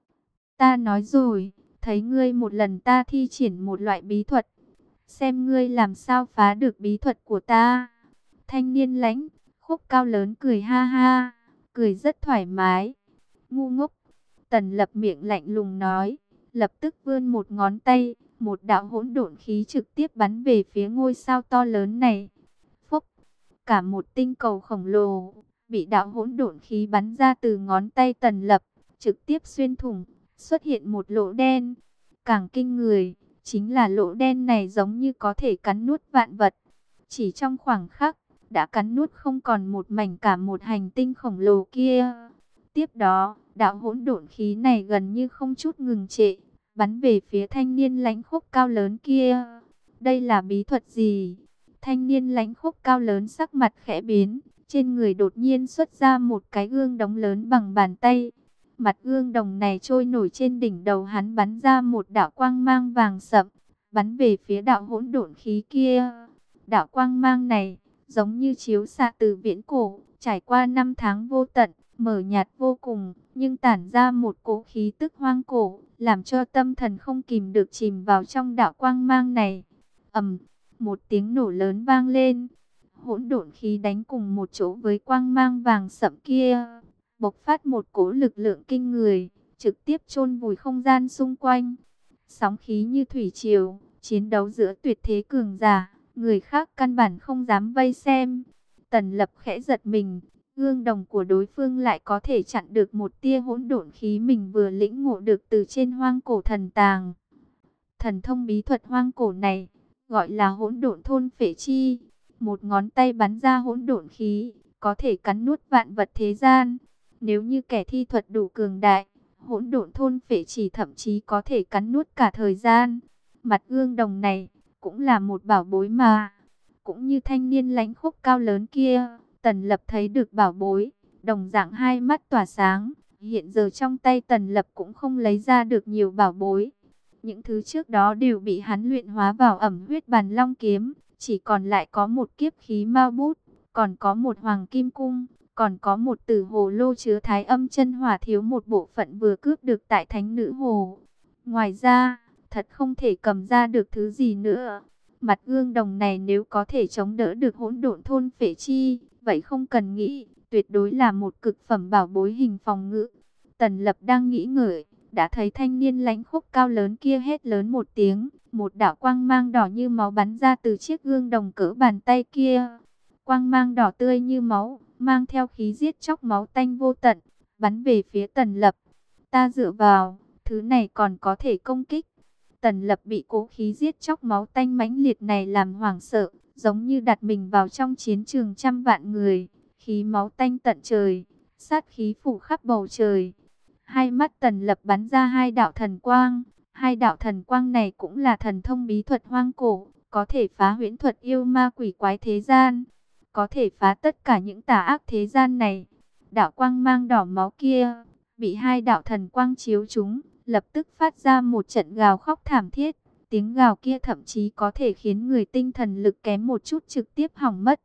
Ta nói rồi, thấy ngươi một lần ta thi triển một loại bí thuật. Xem ngươi làm sao phá được bí thuật của ta. Thanh niên lãnh khốc cao lớn cười ha ha, cười rất thoải mái. Ngu ngốc. Tần Lập miệng lạnh lùng nói, lập tức vươn một ngón tay, một đạo hỗn độn khí trực tiếp bắn về phía ngôi sao to lớn này. Phốc, cả một tinh cầu khổng lồ bị đạo hỗn độn khí bắn ra từ ngón tay Tần Lập, trực tiếp xuyên thủng, xuất hiện một lỗ đen. Càng kinh người, chính là lỗ đen này giống như có thể cắn nuốt vạn vật. Chỉ trong khoảng khắc, đã cắn nuốt không còn một mảnh cả một hành tinh khổng lồ kia. Tiếp đó, đạo hỗn độn khí này gần như không chút ngừng trệ, bắn về phía thanh niên lãnh khốc cao lớn kia. Đây là bí thuật gì? Thanh niên lãnh khốc cao lớn sắc mặt khẽ biến, trên người đột nhiên xuất ra một cái gương đống lớn bằng bàn tay. Mặt gương đồng này trôi nổi trên đỉnh đầu hắn, bắn ra một đạo quang mang vàng sẫm, bắn về phía đạo hỗn độn khí kia. Đạo quang mang này giống như chiếu xạ từ viễn cổ, trải qua năm tháng vô tận, mờ nhạt vô cùng, nhưng tản ra một cỗ khí tức hoang cổ, làm cho tâm thần không kìm được chìm vào trong đạo quang mang này. Ầm, một tiếng nổ lớn vang lên, hỗn độn khí đánh cùng một chỗ với quang mang vàng sẫm kia, bộc phát một cỗ lực lượng kinh người, trực tiếp chôn vùi không gian xung quanh. Sóng khí như thủy triều, chiến đấu giữa tuyệt thế cường giả, người khác căn bản không dám vây xem. Tần Lập khẽ giật mình, gương đồng của đối phương lại có thể chặn được một tia hỗn độn khí mình vừa lĩnh ngộ được từ trên hoang cổ thần tàng. Thần thông bí thuật hoang cổ này, gọi là hỗn độn thôn phệ chi. Một ngón tay bắn ra hỗn độn khí, có thể cắn nuốt vạn vật thế gian. Nếu như kẻ thi thuật đủ cường đại, hỗn độn thôn phệ chỉ thậm chí có thể cắn nuốt cả thời gian. Mặt gương đồng này cũng là một bảo bối mà. Cũng như thanh niên lãnh khốc cao lớn kia, Tần Lập thấy được bảo bối, đồng dạng hai mắt tỏa sáng. Hiện giờ trong tay Tần Lập cũng không lấy ra được nhiều bảo bối. Những thứ trước đó đều bị hắn luyện hóa vào ẩm huyết bàn long kiếm, chỉ còn lại có một kiếp khí mao bút, còn có một hoàng kim cung, còn có một tử hồ lô chứa thái âm chân hỏa thiếu một bộ phận vừa cướp được tại thánh nữ hồ. Ngoài ra, thật không thể cầm ra được thứ gì nữa. Mặt gương đồng này nếu có thể chống đỡ được hỗn độn thôn phệ chi, vậy không cần nghĩ, tuyệt đối là một cực phẩm bảo bối hình phòng ngự. Tần Lập đang nghĩ ngợi, đã thấy thanh niên lãnh khốc cao lớn kia hét lớn một tiếng, một đạo quang mang đỏ như máu bắn ra từ chiếc gương đồng cỡ bàn tay kia. Quang mang đỏ tươi như máu, mang theo khí giết chóc máu tanh vô tận, bắn về phía Tần Lập. Ta dựa vào, thứ này còn có thể công kích. Tần Lập bị cố khí giết chóc máu tanh mãnh liệt này làm hoảng sợ, giống như đặt mình vào trong chiến trường trăm vạn người, khí máu tanh tận trời, sát khí phủ khắp bầu trời. Hai mắt Tần Lập bắn ra hai đạo thần quang, hai đạo thần quang này cũng là thần thông bí thuật hoang cổ, có thể phá huyễn thuật yêu ma quỷ quái thế gian, có thể phá tất cả những tà ác thế gian này. Đạo quang mang đỏ máu kia, bị hai đạo thần quang chiếu trúng, lập tức phát ra một trận gào khóc thảm thiết. Tiếng gào kia thậm chí có thể khiến người tinh thần lực kém một chút trực tiếp hỏng mất.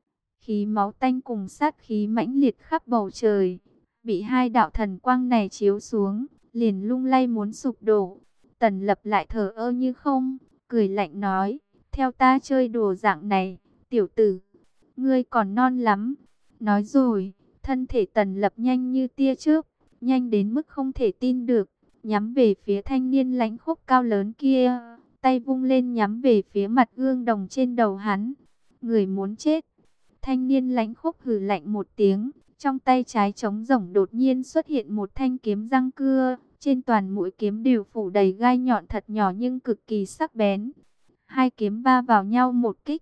Khí máu tanh cùng sát khí mãnh liệt khắp bầu trời, bị hai đạo thần quang này chiếu xuống, liền lung lay muốn sụp đổ. Tần Lập lại thờ ơ như không, cười lạnh nói, theo ta chơi đùa dạng này, tiểu tử, ngươi còn non lắm. Nói rồi, thân thể Tần Lập nhanh như tia chớp, nhanh đến mức không thể tin được, nhắm về phía thanh niên lãnh khốc cao lớn kia, tay vung lên nhắm về phía mặt gương đồng trên đầu hắn. Người muốn chết. Thanh niên lãnh khốc hừ lạnh một tiếng, trong tay trái trống rỗng đột nhiên xuất hiện một thanh kiếm răng cưa, trên toàn mũi kiếm đều phủ đầy gai nhọn thật nhỏ nhưng cực kỳ sắc bén. Hai kiếm va vào nhau một kích,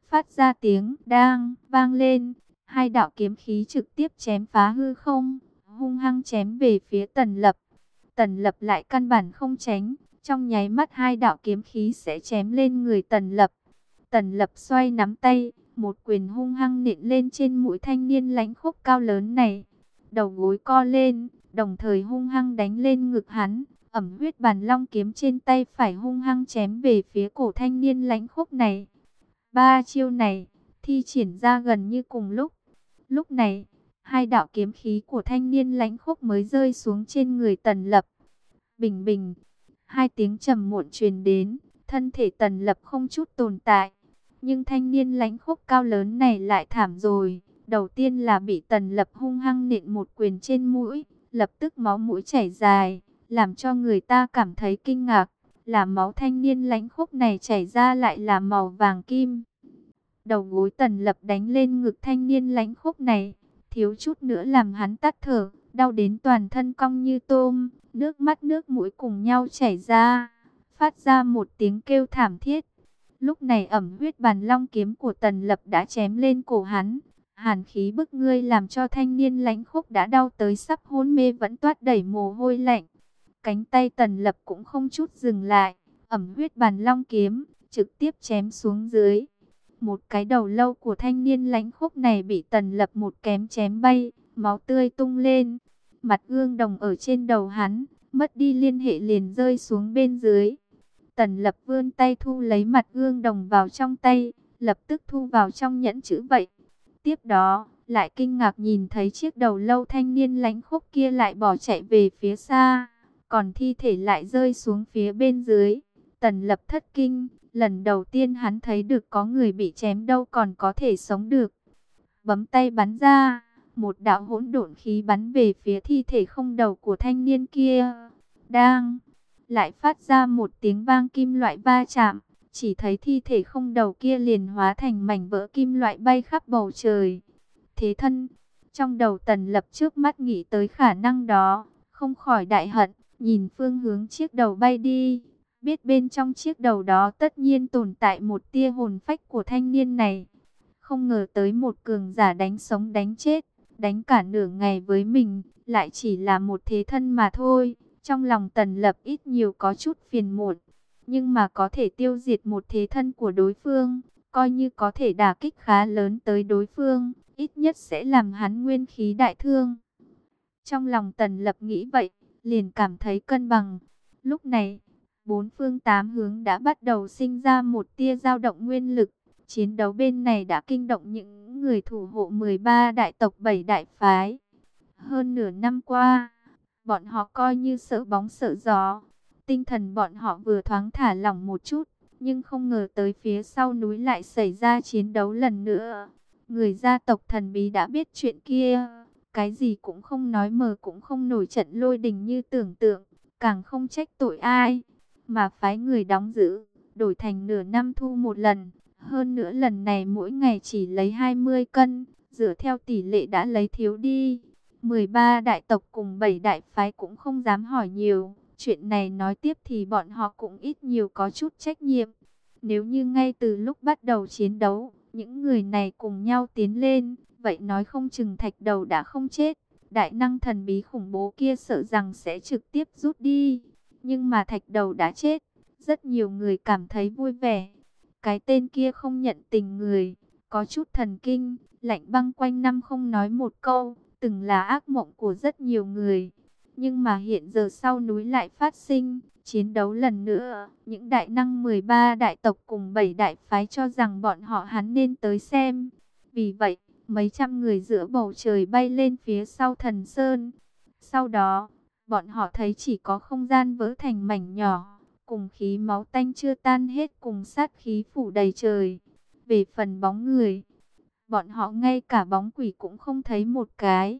phát ra tiếng đang vang lên. Hai đạo kiếm khí trực tiếp chém phá hư không, hung hăng chém về phía Tần Lập. Tần Lập lại căn bản không tránh, trong nháy mắt hai đạo kiếm khí sẽ chém lên người Tần Lập. Tần Lập xoay nắm tay, một quyền hung hăng nện lên trên mũi thanh niên lãnh khốc cao lớn này. Đầu gối co lên, đồng thời hung hăng đánh lên ngực hắn. Ẩm huyết bàn long kiếm trên tay phải hung hăng chém về phía cổ thanh niên lãnh khốc này. Ba chiêu này thi triển ra gần như cùng lúc. Lúc này, hai đạo kiếm khí của thanh niên lãnh khốc mới rơi xuống trên người Tần Lập. Bình bình, hai tiếng trầm muộn truyền đến, thân thể Tần Lập không chút tồn tại. Nhưng thanh niên lãnh khốc cao lớn này lại thảm rồi. Đầu tiên là bị Tần Lập hung hăng nện một quyền trên mũi, lập tức máu mũi chảy dài, làm cho người ta cảm thấy kinh ngạc. Là máu thanh niên lãnh khốc này chảy ra lại là màu vàng kim. Đầu gối Tần Lập đánh lên ngực thanh niên lãnh khốc này, thiếu chút nữa làm hắn tắt thở, đau đến toàn thân cong như tôm, nước mắt nước mũi cùng nhau chảy ra, phát ra một tiếng kêu thảm thiết. Lúc này ẩm huyết bàn long kiếm của Tần Lập đã chém lên cổ hắn, hàn khí bức ngươi làm cho thanh niên lãnh khốc đã đau tới sắp hôn mê vẫn toát đẩy mồ hôi lạnh. Cánh tay Tần Lập cũng không chút dừng lại, ẩm huyết bàn long kiếm trực tiếp chém xuống dưới. Một cái đầu lâu của thanh niên lãnh khốc này bị Tần Lập một kém chém bay, máu tươi tung lên. Mặt gương đồng ở trên đầu hắn, mất đi liên hệ liền rơi xuống bên dưới. Tần Lập vươn tay thu lấy mặt gương đồng vào trong tay, lập tức thu vào trong nhẫn chữ vậy. Tiếp đó, lại kinh ngạc nhìn thấy chiếc đầu lâu thanh niên lãnh khốc kia lại bỏ chạy về phía xa, còn thi thể lại rơi xuống phía bên dưới. Tần Lập thất kinh, lần đầu tiên hắn thấy được có người bị chém đâu còn có thể sống được. Bấm tay bắn ra, một đạo hỗn độn khí bắn về phía thi thể không đầu của thanh niên kia. Đang, lại phát ra một tiếng vang kim loại va chạm, chỉ thấy thi thể không đầu kia liền hóa thành mảnh vỡ kim loại bay khắp bầu trời. Thế thân, trong đầu Tần Lập trước mắt nghĩ tới khả năng đó, không khỏi đại hận, nhìn phương hướng chiếc đầu bay đi. Biết bên trong chiếc đầu đó tất nhiên tồn tại một tia hồn phách của thanh niên này. Không ngờ tới một cường giả đánh sống đánh chết, đánh cả nửa ngày với mình, lại chỉ là một thế thân mà thôi. Trong lòng Tần Lập ít nhiều có chút phiền muộn, nhưng mà có thể tiêu diệt một thế thân của đối phương, coi như có thể đả kích khá lớn tới đối phương, ít nhất sẽ làm hắn nguyên khí đại thương. Trong lòng Tần Lập nghĩ vậy, liền cảm thấy cân bằng. Lúc này, bốn phương tám hướng đã bắt đầu sinh ra một tia dao động nguyên lực. Chiến đấu bên này đã kinh động những người thủ hộ mười ba đại tộc bảy đại phái. Hơn nửa năm qua, bọn họ coi như sợ bóng sợ gió. Tinh thần bọn họ vừa thoáng thả lỏng một chút, nhưng không ngờ tới phía sau núi lại xảy ra chiến đấu lần nữa. Người gia tộc thần bí đã biết chuyện kia, cái gì cũng không nói mờ cũng không nổi trận lôi đình như tưởng tượng, càng không trách tội ai, mà phái người đóng giữ, đổi thành nửa năm thu một lần. Hơn nữa lần này mỗi ngày chỉ lấy hai mươi cân, dựa theo tỷ lệ đã lấy thiếu đi. mười ba đại tộc cùng bảy đại phái cũng không dám hỏi nhiều. Chuyện này nói tiếp thì bọn họ cũng ít nhiều có chút trách nhiệm. Nếu như ngay từ lúc bắt đầu chiến đấu, những người này cùng nhau tiến lên, vậy nói không chừng thạch đầu đã không chết. Đại năng thần bí khủng bố kia sợ rằng sẽ trực tiếp rút đi. Nhưng mà thạch đầu đã chết, rất nhiều người cảm thấy vui vẻ. Cái tên kia không nhận tình người, có chút thần kinh, lạnh băng quanh năm không nói một câu, từng là ác mộng của rất nhiều người. Nhưng mà hiện giờ sau núi lại phát sinh chiến đấu lần nữa, những đại năng mười ba đại tộc cùng bảy đại phái cho rằng bọn họ hắn nên tới xem. Vì vậy, mấy trăm người giữa bầu trời bay lên phía sau thần sơn. Sau đó, bọn họ thấy chỉ có không gian vỡ thành mảnh nhỏ, cùng khí máu tanh chưa tan hết cùng sát khí phủ đầy trời. Về phần bóng người, bọn họ ngay cả bóng quỷ cũng không thấy một cái.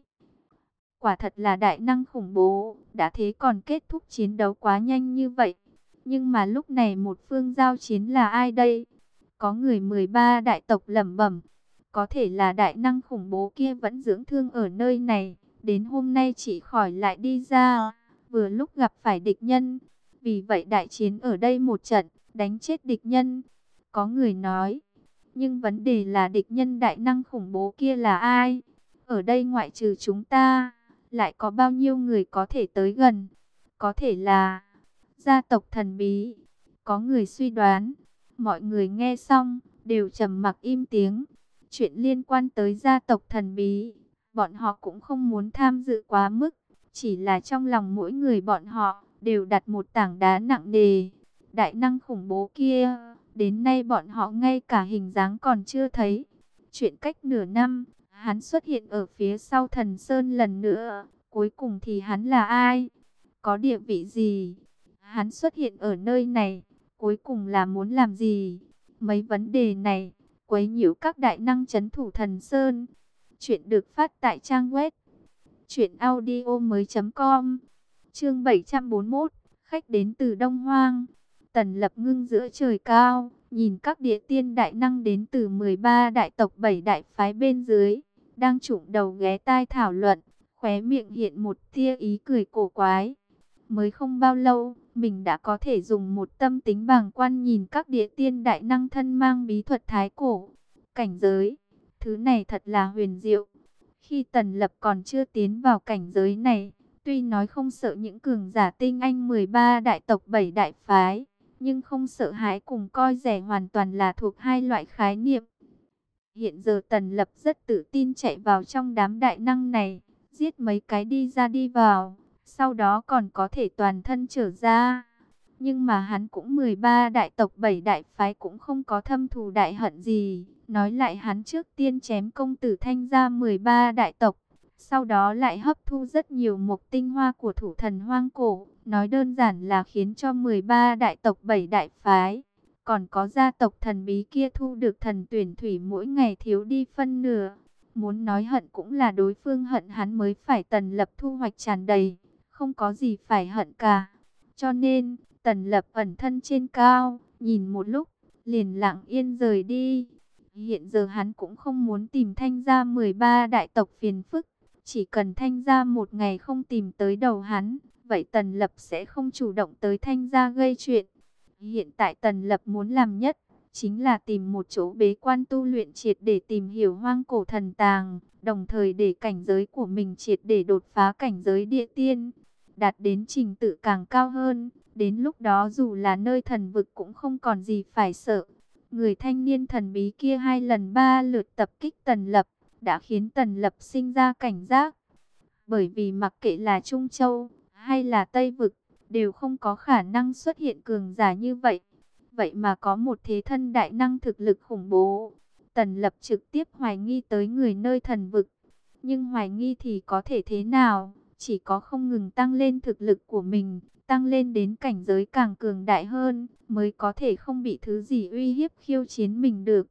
Quả thật là đại năng khủng bố, đã thế còn kết thúc chiến đấu quá nhanh như vậy. Nhưng mà lúc này một phương giao chiến là ai đây? Có người mười ba đại tộc lẩm bẩm, có thể là đại năng khủng bố kia vẫn dưỡng thương ở nơi này, đến hôm nay chỉ khỏi lại đi ra, vừa lúc gặp phải địch nhân. Vì vậy đại chiến ở đây một trận, đánh chết địch nhân. Có người nói, Nhưng vấn đề là địch nhân đại năng khủng bố kia là ai? Ở đây ngoại trừ chúng ta, lại có bao nhiêu người có thể tới gần? Có thể là gia tộc thần bí. Có người suy đoán. Mọi người nghe xong, đều trầm mặc im tiếng. Chuyện liên quan tới gia tộc thần bí, bọn họ cũng không muốn tham dự quá mức. Chỉ là trong lòng mỗi người bọn họ, đều đặt một tảng đá nặng nề. Đại năng khủng bố kia, đến nay bọn họ ngay cả hình dáng còn chưa thấy. Chuyện cách nửa năm, hắn xuất hiện ở phía sau Thần Sơn lần nữa. Cuối cùng thì hắn là ai? Có địa vị gì? Hắn xuất hiện ở nơi này, cuối cùng là muốn làm gì? Mấy vấn đề này, quấy nhiễu các đại năng trấn thủ Thần Sơn. Chuyện được phát tại trang web truyện audio mới.com. Chương bảy trăm bốn mươi mốt, khách đến từ Đông Hoang. Tần Lập ngưng giữa trời cao, nhìn các địa tiên đại năng đến từ mười ba đại tộc bảy đại phái bên dưới, đang chủng đầu ghé tai thảo luận, khóe miệng hiện một tia ý cười cổ quái. Mới không bao lâu, mình đã có thể dùng một tâm tính bàng quan nhìn các địa tiên đại năng thân mang bí thuật thái cổ. Cảnh giới, thứ này thật là huyền diệu. Khi Tần Lập còn chưa tiến vào cảnh giới này, tuy nói không sợ những cường giả tinh anh mười ba đại tộc bảy đại phái, nhưng không sợ hãi cùng coi rẻ hoàn toàn là thuộc hai loại khái niệm. Hiện giờ Tần Lập rất tự tin chạy vào trong đám đại năng này, giết mấy cái đi ra đi vào, sau đó còn có thể toàn thân trở ra. Nhưng mà hắn cũng mười ba đại tộc bảy đại phái cũng không có thâm thù đại hận gì. Nói lại hắn trước tiên chém công tử Thanh gia mười ba đại tộc, sau đó lại hấp thu rất nhiều mộc tinh hoa của thủ thần hoang cổ. Nói đơn giản là khiến cho mười ba đại tộc bảy đại phái, còn có gia tộc thần bí kia thu được thần tuyển thủy mỗi ngày thiếu đi phân nửa. Muốn nói hận cũng là đối phương hận hắn mới phải. Tần Lập thu hoạch tràn đầy, không có gì phải hận cả. Cho nên, Tần Lập ẩn thân trên cao, nhìn một lúc, liền lặng yên rời đi. Hiện giờ hắn cũng không muốn tìm Thanh gia mười ba đại tộc phiền phức. Chỉ cần Thanh gia một ngày không tìm tới đầu hắn, vậy Tần Lập sẽ không chủ động tới Thanh gia gây chuyện. Hiện tại Tần Lập muốn làm nhất, chính là tìm một chỗ bế quan tu luyện triệt để tìm hiểu hoang cổ thần tàng, đồng thời để cảnh giới của mình triệt để đột phá cảnh giới địa tiên, đạt đến trình tự càng cao hơn. Đến lúc đó dù là nơi thần vực cũng không còn gì phải sợ. Người thanh niên thần bí kia hai lần ba lượt tập kích Tần Lập, đã khiến Tần Lập sinh ra cảnh giác. Bởi vì mặc kệ là Trung Châu hay là Tây Vực, đều không có khả năng xuất hiện cường giả như vậy. Vậy mà có một thế thân đại năng thực lực khủng bố. Tần Lập trực tiếp hoài nghi tới người nơi thần vực. Nhưng hoài nghi thì có thể thế nào? Chỉ có không ngừng tăng lên thực lực của mình, tăng lên đến cảnh giới càng cường đại hơn, mới có thể không bị thứ gì uy hiếp khiêu chiến mình được.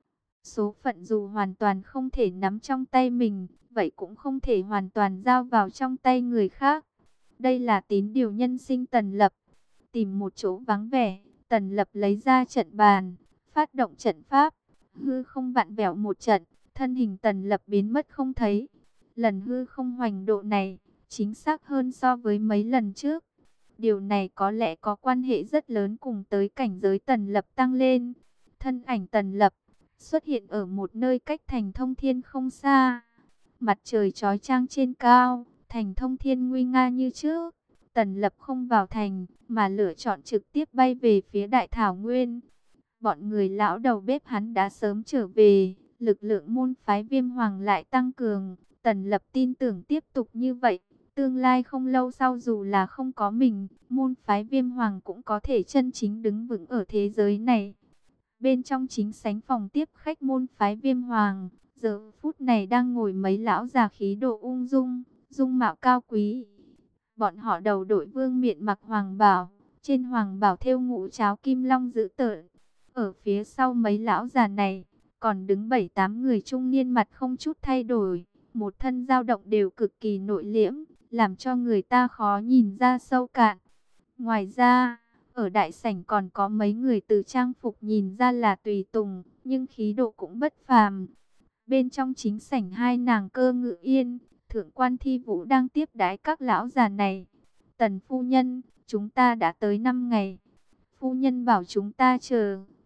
Số phận dù hoàn toàn không thể nắm trong tay mình, vậy cũng không thể hoàn toàn giao vào trong tay người khác. Đây là tín điều nhân sinh Tần Lập. Tìm một chỗ vắng vẻ, Tần Lập lấy ra trận bàn, phát động trận pháp, hư không vặn vẹo một trận, thân hình Tần Lập biến mất không thấy. Lần hư không hoành độ này, chính xác hơn so với mấy lần trước. Điều này có lẽ có quan hệ rất lớn cùng tới cảnh giới Tần Lập tăng lên. Thân ảnh Tần Lập xuất hiện ở một nơi cách thành Thông Thiên không xa. Mặt trời chói chang trên cao, thành Thông Thiên nguy nga như trước. Tần Lập không vào thành, mà lựa chọn trực tiếp bay về phía Đại Thảo Nguyên. Bọn người lão đầu bếp hắn đã sớm trở về, lực lượng môn phái Viêm Hoàng lại tăng cường. Tần Lập tin tưởng tiếp tục như vậy, tương lai không lâu sau dù là không có mình, môn phái Viêm Hoàng cũng có thể chân chính đứng vững ở thế giới này. Bên trong chính sảnh phòng tiếp khách môn phái Viêm Hoàng, giờ phút này đang ngồi mấy lão già khí độ ung dung, dung mạo cao quý. Bọn họ đầu đội vương miện mặc hoàng bào, trên hoàng bào thêu ngũ tráo kim long dữ tợn. Ở phía sau mấy lão già này, còn đứng bảy tám người trung niên mặt không chút thay đổi, một thân dao động đều cực kỳ nội liễm, làm cho người ta khó nhìn ra sâu cạn. Ngoài ra, ở đại sảnh còn có mấy người từ trang phục nhìn ra là tùy tùng, nhưng khí độ cũng bất phàm. Bên trong chính sảnh hai nàng Cơ Ngự Yên, Thượng quan Thi Vũ đang tiếp đãi các lão già này. Tần phu nhân, chúng ta đã tới năm ngày. Phu nhân bảo chúng ta chờ,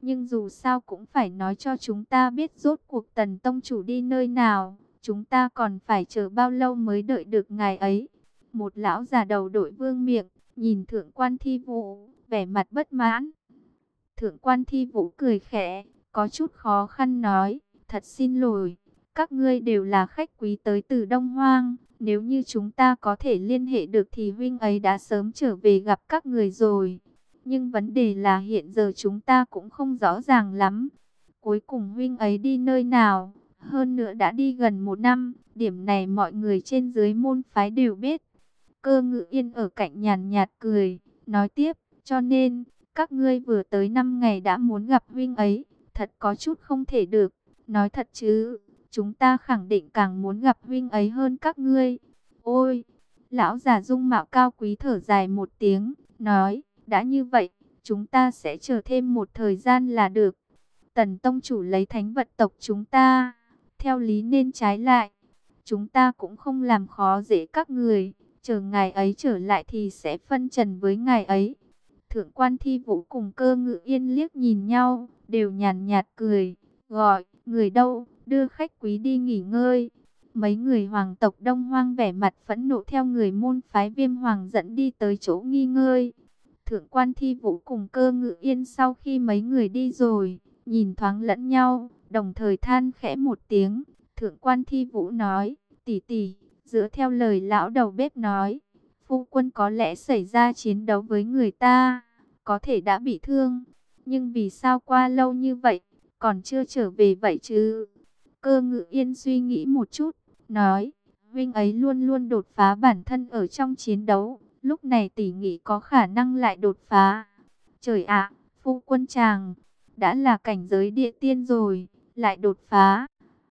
Nhưng dù sao cũng phải nói cho chúng ta biết rốt cuộc Tần tông chủ đi nơi nào. Chúng ta còn phải chờ bao lâu mới đợi được ngài ấy? Một lão già đầu đội vương miện, nhìn thượng quan Thi Vũ, vẻ mặt bất mãn. Thượng quan Thi Vũ cười khẽ, có chút khó khăn nói, thật xin lỗi, các ngươi đều là khách quý tới từ Đông Hoang. Nếu như chúng ta có thể liên hệ được thì huynh ấy đã sớm trở về gặp các người rồi. Nhưng vấn đề là hiện giờ chúng ta cũng không rõ ràng lắm. Cuối cùng huynh ấy đi nơi nào? Hơn nữa đã đi gần một năm, điểm này mọi người trên dưới môn phái đều biết. Cơ Ngự Yên ở cạnh nhàn nhạt cười, nói tiếp, cho nên, các ngươi vừa tới năm ngày đã muốn gặp huynh ấy, thật có chút không thể được. Nói thật chứ, chúng ta khẳng định càng muốn gặp huynh ấy hơn các ngươi. Ôi, lão già dung mạo cao quý thở dài một tiếng, nói, đã như vậy, chúng ta sẽ chờ thêm một thời gian là được. Tần tông chủ lấy thánh vật tộc chúng ta, theo lý nên trái lại. Chúng ta cũng không làm khó dễ các người, chờ ngài ấy trở lại thì sẽ phân trần với ngài ấy. Thượng quan Thi Vũ cùng Cơ Ngự Yên liếc nhìn nhau, đều nhàn nhạt cười, gọi, người đâu, đưa khách quý đi nghỉ ngơi. Mấy người hoàng tộc Đông Hoang vẻ mặt phẫn nộ theo người môn phái Viêm Hoàng dẫn đi tới chỗ nghỉ ngơi. Thượng quan Thi Vũ cùng Cơ Ngự Yên sau khi mấy người đi rồi, nhìn thoáng lẫn nhau, đồng thời than khẽ một tiếng. Thượng quan Thi Vũ nói, tỷ tỷ, dựa theo lời lão đầu bếp nói, phu quân có lẽ xảy ra chiến đấu với người ta, có thể đã bị thương. Nhưng vì sao qua lâu như vậy, còn chưa trở về vậy chứ? Cơ Ngự Yên suy nghĩ một chút, nói, huynh ấy luôn luôn đột phá bản thân ở trong chiến đấu, lúc này tỷ nghĩ có khả năng lại đột phá. Trời ạ, phu quân chàng, đã là cảnh giới địa tiên rồi, lại đột phá.